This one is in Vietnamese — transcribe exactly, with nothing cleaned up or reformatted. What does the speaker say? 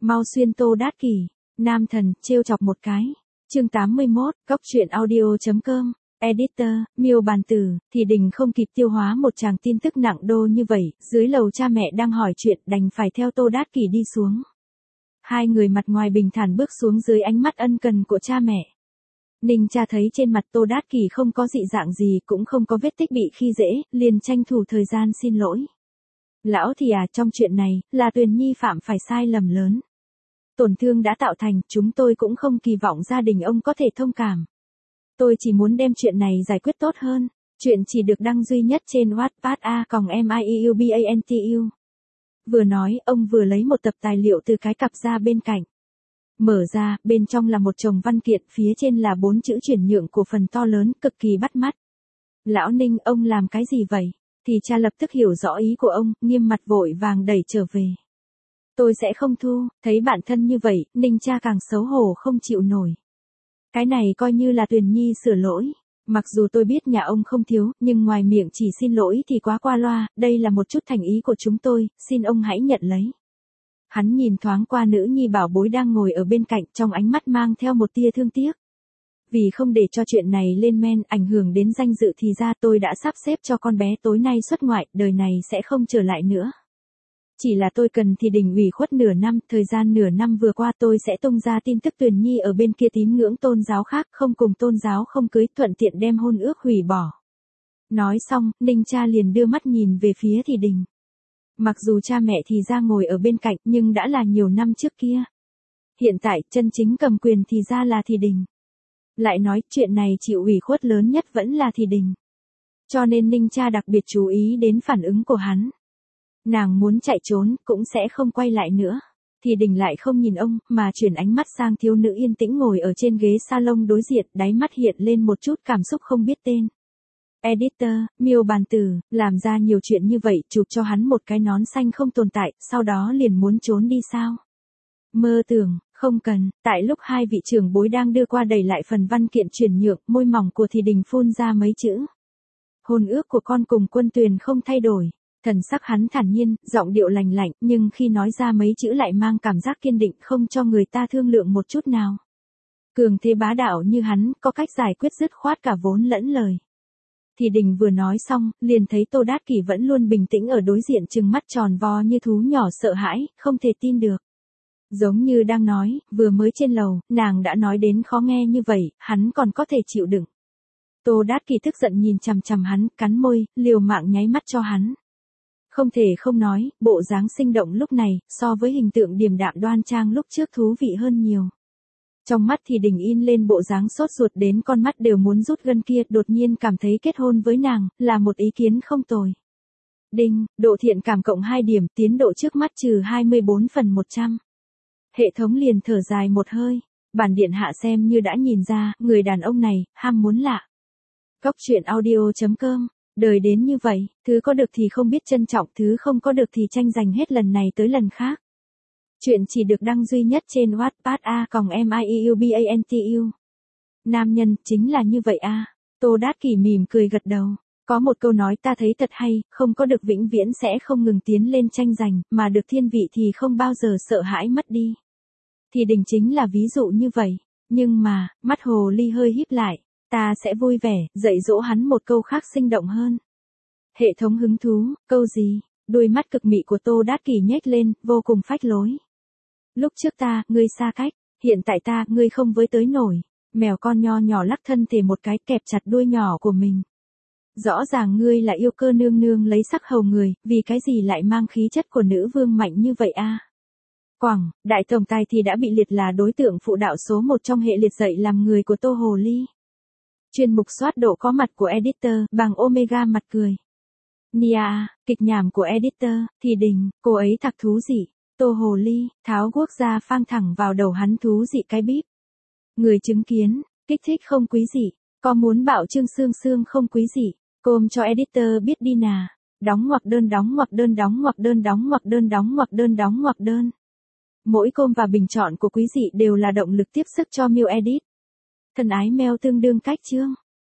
Mau xuyên Tô Đát Kỷ, nam thần, trêu chọc một cái. Chương tám mươi mốt, Cóc truyện audio chấm com. Editor, Miêu Bàn Tử. Thì Đình không kịp tiêu hóa một tràng tin tức nặng đô như vậy, dưới lầu cha mẹ đang hỏi chuyện đành phải theo Tô Đát Kỷ đi xuống. Hai người mặt ngoài bình thản bước xuống dưới ánh mắt ân cần của cha mẹ. Ninh cha thấy trên mặt Tô Đát Kỷ không có dị dạng gì, cũng không có vết tích bị khi dễ, liền tranh thủ thời gian xin lỗi. Lão thì à, trong chuyện này, là Tuyền Nhi phạm phải sai lầm lớn. Tổn thương đã tạo thành, chúng tôi cũng không kỳ vọng gia đình ông có thể thông cảm. Tôi chỉ muốn đem chuyện này giải quyết tốt hơn. Chuyện chỉ được đăng duy nhất trên Wattpad a còng M I E U B A N T U. Vừa nói, ông vừa lấy một tập tài liệu từ cái cặp ra bên cạnh. Mở ra, bên trong là một chồng văn kiện, phía trên là bốn chữ chuyển nhượng cổ phần to lớn, cực kỳ bắt mắt. Lão Ninh, ông làm cái gì vậy? Thì cha lập tức hiểu rõ ý của ông, nghiêm mặt vội vàng đẩy trở về. Tôi sẽ không thu. Thấy bạn thân như vậy, Ninh cha càng xấu hổ không chịu nổi. Cái này coi như là Tuyền Nhi sửa lỗi. Mặc dù tôi biết nhà ông không thiếu, nhưng ngoài miệng chỉ xin lỗi thì quá qua loa, đây là một chút thành ý của chúng tôi, xin ông hãy nhận lấy. Hắn nhìn thoáng qua nữ nhi bảo bối đang ngồi ở bên cạnh, trong ánh mắt mang theo một tia thương tiếc. Vì không để cho chuyện này lên men, ảnh hưởng đến danh dự thì ra tôi đã sắp xếp cho con bé tối nay xuất ngoại, đời này sẽ không trở lại nữa. Chỉ là tôi cần thì Đình ủy khuất nửa năm, thời gian nửa năm vừa qua tôi sẽ tung ra tin tức Tuyền Nhi ở bên kia tín ngưỡng tôn giáo khác, không cùng tôn giáo không cưới, thuận tiện đem hôn ước hủy bỏ. Nói xong, Ninh cha liền đưa mắt nhìn về phía thì Đình. Mặc dù cha mẹ thì ra ngồi ở bên cạnh, nhưng đã là nhiều năm trước kia. Hiện tại, chân chính cầm quyền thì ra là thì Đình. Lại nói, chuyện này chịu ủy khuất lớn nhất vẫn là thì Đình. Cho nên Ninh cha đặc biệt chú ý đến phản ứng của hắn. Nàng muốn chạy trốn, cũng sẽ không quay lại nữa. Thì Đình lại không nhìn ông, mà chuyển ánh mắt sang thiếu nữ yên tĩnh ngồi ở trên ghế salon đối diện, đáy mắt hiện lên một chút cảm xúc không biết tên. Editor, Miêu Bàn Tử, làm ra nhiều chuyện như vậy, chụp cho hắn một cái nón xanh không tồn tại, sau đó liền muốn trốn đi sao? Mơ tưởng, không cần. Tại lúc hai vị trưởng bối đang đưa qua đẩy lại phần văn kiện chuyển nhượng, môi mỏng của thì Đình phun ra mấy chữ. Hôn ước của con cùng Quân Tuyền không thay đổi. Thần sắc hắn thản nhiên, giọng điệu lành lạnh, nhưng khi nói ra mấy chữ lại mang cảm giác kiên định, không cho người ta thương lượng một chút nào. Cường thế bá đạo như hắn, có cách giải quyết dứt khoát cả vốn lẫn lời. Thì Đình vừa nói xong, liền thấy Tô Đát Kỷ vẫn luôn bình tĩnh ở đối diện, trừng mắt tròn vo như thú nhỏ sợ hãi, không thể tin được. Giống như đang nói, vừa mới trên lầu, nàng đã nói đến khó nghe như vậy, hắn còn có thể chịu đựng. Tô Đát Kỷ tức giận nhìn chằm chằm hắn, cắn môi, liều mạng nháy mắt cho hắn. Không thể không nói, bộ dáng sinh động lúc này, so với hình tượng điềm đạm đoan trang lúc trước thú vị hơn nhiều. Trong mắt thì Đình in lên bộ dáng sốt ruột đến con mắt đều muốn rút gân kia, đột nhiên cảm thấy kết hôn với nàng, là một ý kiến không tồi. Đinh, độ thiện cảm cộng hai điểm, tiến độ trước mắt trừ hai mươi bốn phần một trăm. Hệ thống liền thở dài một hơi, bản điện hạ xem như đã nhìn ra, người đàn ông này, ham muốn lạ. Cóc truyện audio chấm com. Đời đến như vậy, thứ có được thì không biết trân trọng, thứ không có được thì tranh giành hết lần này tới lần khác. Chuyện chỉ được đăng duy nhất trên Wattpad a còng M I E U B A N T U. Nam nhân, chính là như vậy a. Tô Đát Kỷ mỉm cười gật đầu. Có một câu nói ta thấy thật hay, không có được vĩnh viễn sẽ không ngừng tiến lên tranh giành, mà được thiên vị thì không bao giờ sợ hãi mất đi. Thì Đình chính là ví dụ như vậy. Nhưng mà, mắt hồ ly hơi híp lại. Ta sẽ vui vẻ, dạy dỗ hắn một câu khác sinh động hơn. Hệ thống hứng thú, câu gì? Đôi mắt cực mị của Tô Đát Kỷ nhếch lên, vô cùng phách lối. Lúc trước ta, ngươi xa cách, hiện tại ta, ngươi không với tới nổi. Mèo con nho nhỏ lắc thân thể một cái, kẹp chặt đuôi nhỏ của mình. Rõ ràng ngươi là yêu cơ nương nương lấy sắc hầu người, vì cái gì lại mang khí chất của nữ vương mạnh như vậy a? Quảng, đại tổng tài thì đã bị liệt là đối tượng phụ đạo số một trong hệ liệt dạy làm người của Tô Hồ Ly. Chuyên mục soát độ có mặt của editor, bằng Omega mặt cười. Nia, kịch nhảm của editor, thì Đình, cô ấy thạc thú dị. Tô Hồ Ly, tháo guốc ra phang thẳng vào đầu hắn thú dị cái bíp. Người chứng kiến, kích thích không quý dị. Có muốn bảo Trương Sương Sương không quý dị. Côm cho editor biết đi nà. Đóng ngoặc đơn đóng ngoặc đơn đóng ngoặc đơn đóng ngoặc đơn đóng ngoặc đơn đóng ngoặc đơn. Mỗi côm và bình chọn của quý dị đều là động lực tiếp sức cho Miêu Edit. Thân ái mail tương đương cách chương.